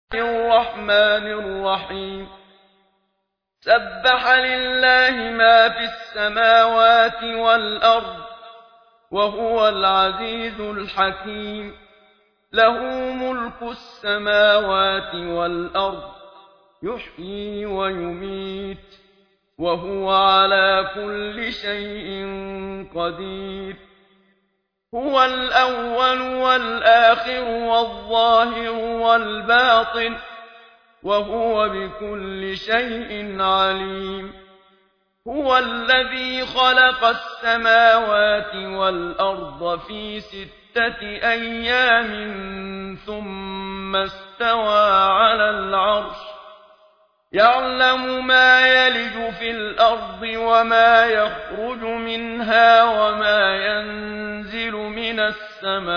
الرحمن الرحيم سبح لله ما في السماوات والأرض وهو العزيز الحكيم له ملك السماوات والأرض يحيي ويميت وهو على كل شيء قدير هو الأول والآخر والظاهر والباطن وهو بكل شيء عليم هو الذي خلق السماوات والأرض في 6 أيام ثم استوى على العرش يعلم ما يلج في الأرض وما يخرج منها وما ينزل من السماء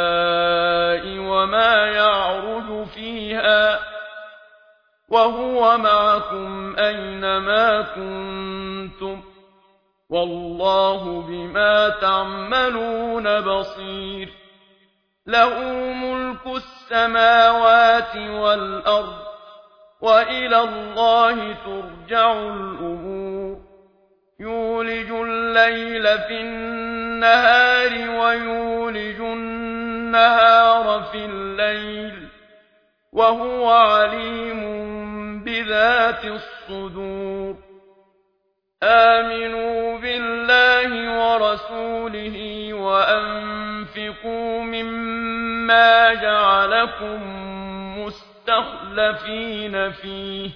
وما يعرج فيها وهو معكم أينما كنتم والله بما تعملون بصير له ملك السماوات والأرض وإلى الله ترجع الأمور يولج الليل في النهار ويولج النهار في الليل وهو عليم بذات الصدور آمنوا بالله ورسوله وأنفقوا مما جعلكم مستخلفين فيه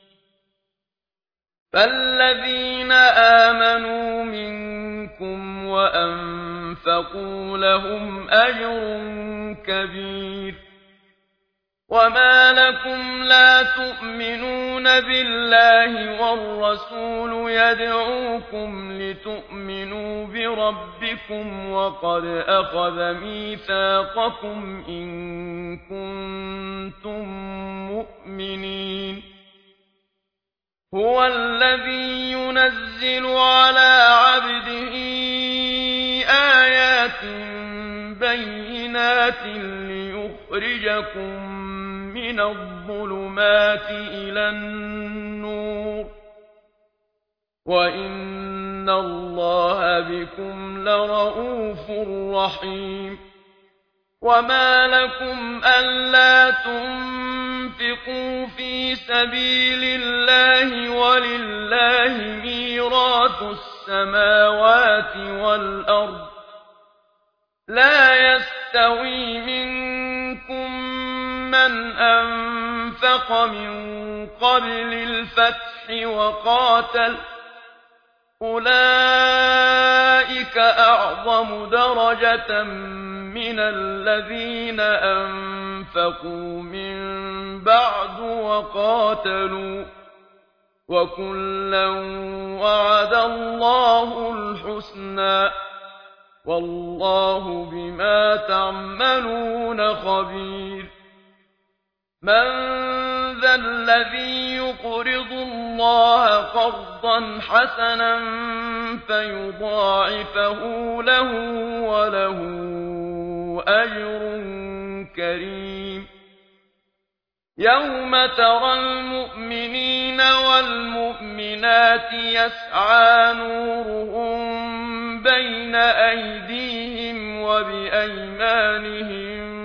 فالذين آمنوا منكم وأنفقوا لهم أجر كبير وما لكم لا تؤمنون بالله والرسول يدعوكم لتؤمنوا بربكم وقد أخذ ميثاقكم إن كنتم مؤمنين هو الذي ينزل على عبده آيات بينات ليخرجكم من الظلمات إلى النور وإن الله بكم لرءوف رحيم وما لكم ألا تنفقوا في سبيل الله ولله ميراث السماوات والأرض لا يستوي منكم من أنفق من قبل الفتح وقاتل أولئك أعظم درجة من الذين أنفقوا من بعد وقاتلوا وكلا وعد الله الحسنى والله بما تعملون خبير من ذا الذي يقرض الله قرضا حسنا فيضاعفه له وله أجر كريم يوم ترى المؤمنين والمؤمنات يسعى نورهم بين أيديهم وبأيمانهم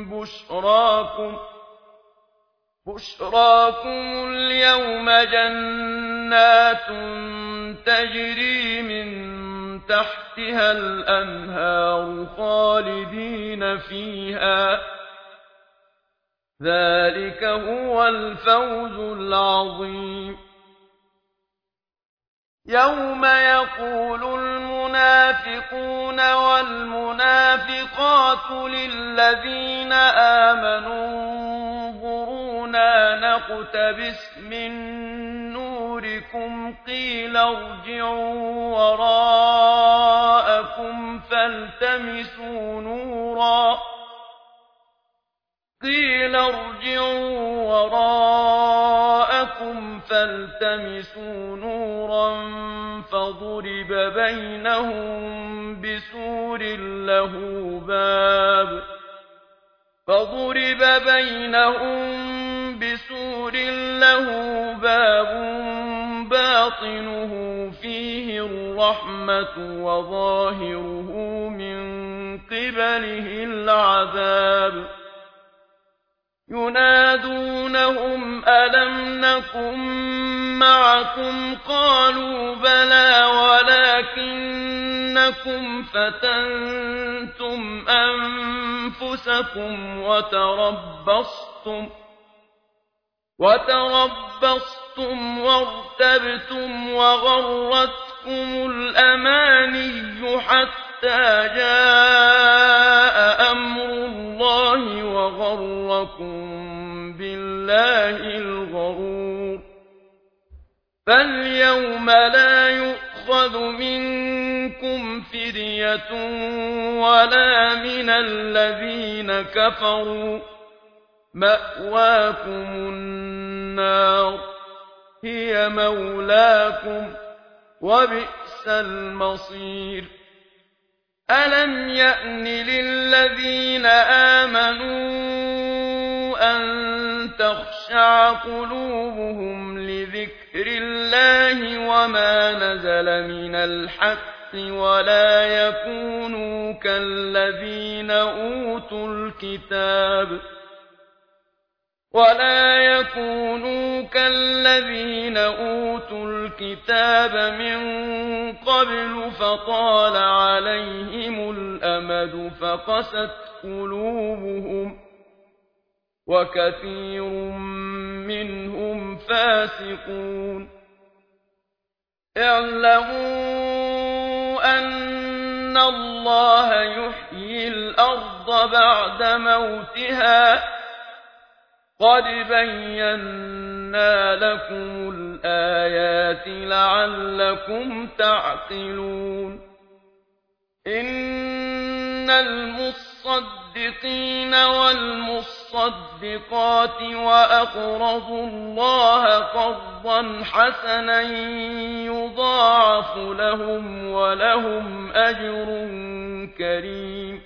بشراكم اليوم جنات تجري من تحتها الأنهار خالدين فيها ذلك هو الفوز العظيم يوم يقول المنافقون والمنافقات للذين آمنوا انظرونا نقتبس من نوركم قيل ارجعوا وراءكم فالتمسوا نورا فضرب بينهم بسور باطنه فيه الرحمة وظاهره من قبله العذاب ينادونهم ألم نكن معكم قالوا بلى ولكنكم فتنتم أنفسكم وتربصتم وارتبتم وغرتكم الأماني حتى جاء أمر الله وغركم بالله الغرور فاليوم لا يؤخذ منكم فدية ولا من الذين كفروا مأواكم النار هي مولاكم وبئس المصير ألم يأن للذين آمنوا أن تخشع قلوبهم لذكر الله وما نزل من الحق ولا يكونوا كالذين أوتوا الكتاب من قبل فطال عليهم الأمد فقست قلوبهم وكثير منهم فاسقون اعلموا أن الله يحيي الأرض بعد موتها قد بينا لكم الآيات لعلكم تعقلون إن المصدقين والمصدقات وأقرضوا الله قرضا حسنا يضاعف لهم ولهم أجر كريم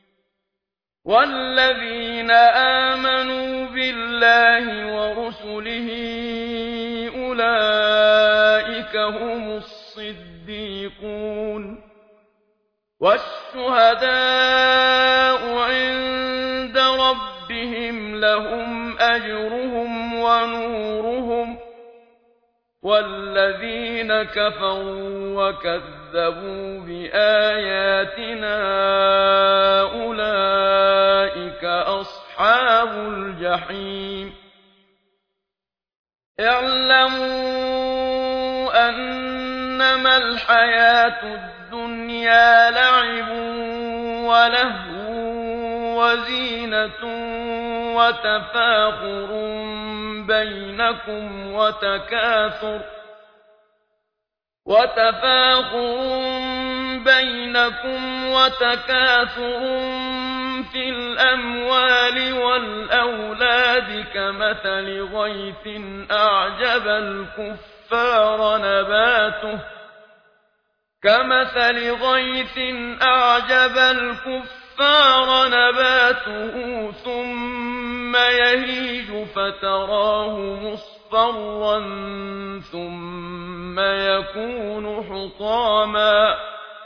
والذين آمنوا بالله ورسله أولئك هم الصديقون والشهداء عند ربهم لهم أجرهم ونورهم والذين كفروا وكذبوا بآياتنا أولئك أصحاب الجحيم اعلموا أنما الحياة الدنيا لعب ولهو وزينة وتكاثر في الأموال والأولاد كمثل غيث أعجب الكفار نباته ثم يهيج فتراه مصفرا ثم يكون حطاما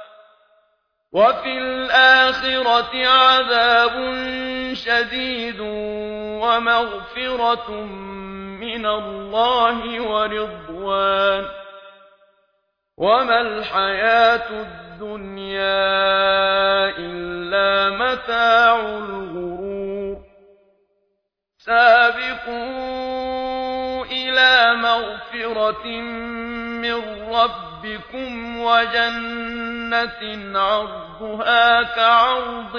وفي الآخرة عذاب شديد ومغفرة من الله ورضوان وما الحياة الدنيا إلا متاع الغرور سابقوا إلى مغفرة من ربكم وجنة عرضها كعرض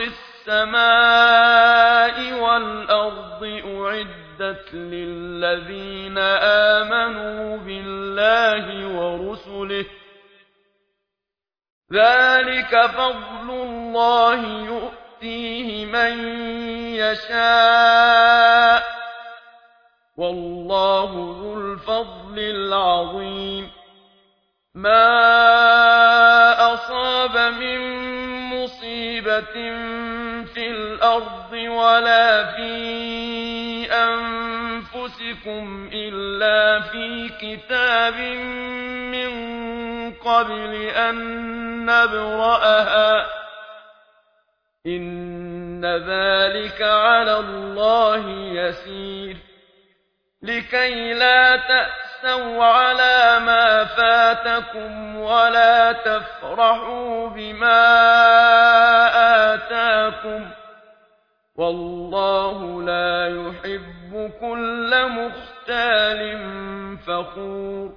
السماء والأرض أعدت للذين آمنوا بالله ورسله ذلك فضل الله يؤتيه من يشاء والله ذو الفضل العظيم ما أصاب من مصيبة في الأرض ولا في أنفسكم أنفسكم إلا في كتاب من قبل أن نبرأها إن ذلك على الله يسير لكي لا تأسوا على ما فاتكم ولا تفرحوا بما آتاكم والله لا يحب كل مختال فخور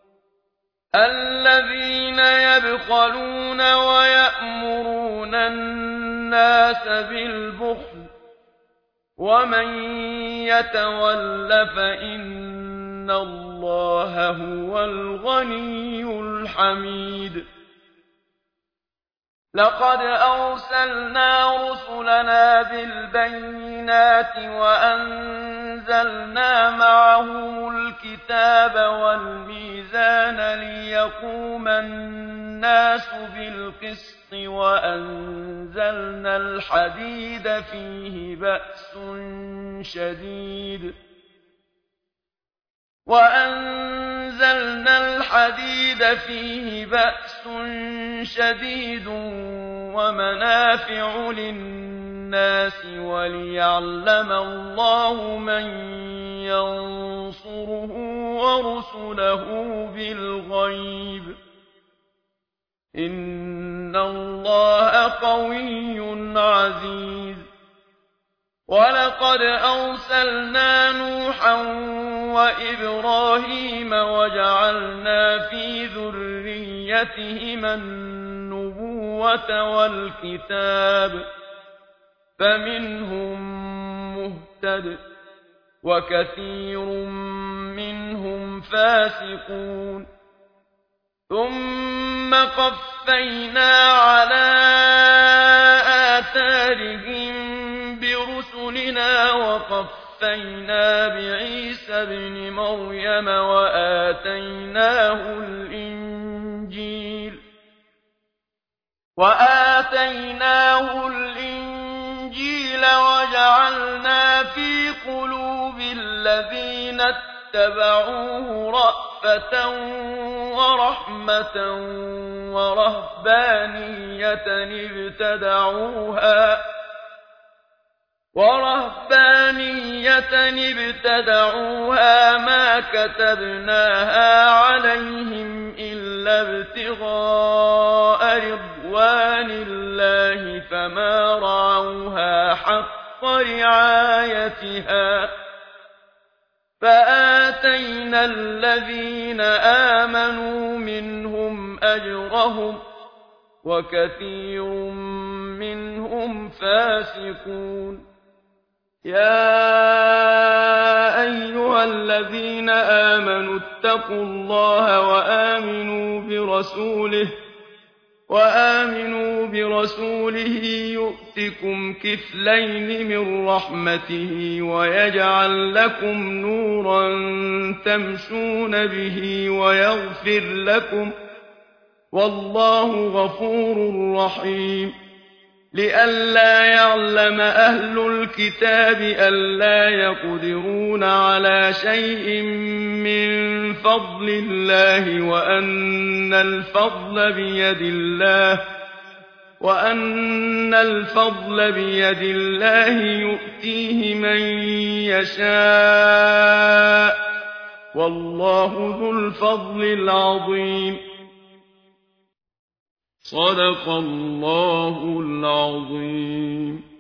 الذين يبخلون ويأمرون الناس بالبخل ومن يتول فإن الله هو الغني الحميد لقد أرسلنا رسلنا بالبينات وأنزلنا معهم الكتاب والميزان ليقوم الناس بالقسط وأنزلنا الحديد فيه بأس شديد ومنافع للناس وليعلم الله من ينصره ورسله بالغيب إن الله قوي عزيز ولقد أرسلنا نوحا وإبراهيم وجعلنا في ذريتهما النبوة والكتاب فمنهم مهتد وكثير منهم فاسقون ثم قفينا على آثارهم برسلنا وقفينا بعيسى ابن مريم وآتيناه الإنجيل وجعلنا في قلوب الذين اتبعوه رأفة ورحمة ورهبانية ابتدعوها ما كتبناها عليهم إلا ابتغاء رضوان الله فما رعوها حق رعايتها فآتينا الذين آمنوا منهم أجرهم وكثير منهم فاسقون يا أيها الذين آمنوا اتقوا الله وآمنوا برسوله يؤتكم كفلين من رحمته ويجعل لكم نورا تمشون به ويغفر لكم والله غفور رحيم لئلا يعلم أهل الكتاب ألا يقدرون على شيء من فضل الله وأن الفضل بيد الله يؤتيه من يشاء والله ذو الفضل العظيم صدق الله العظيم.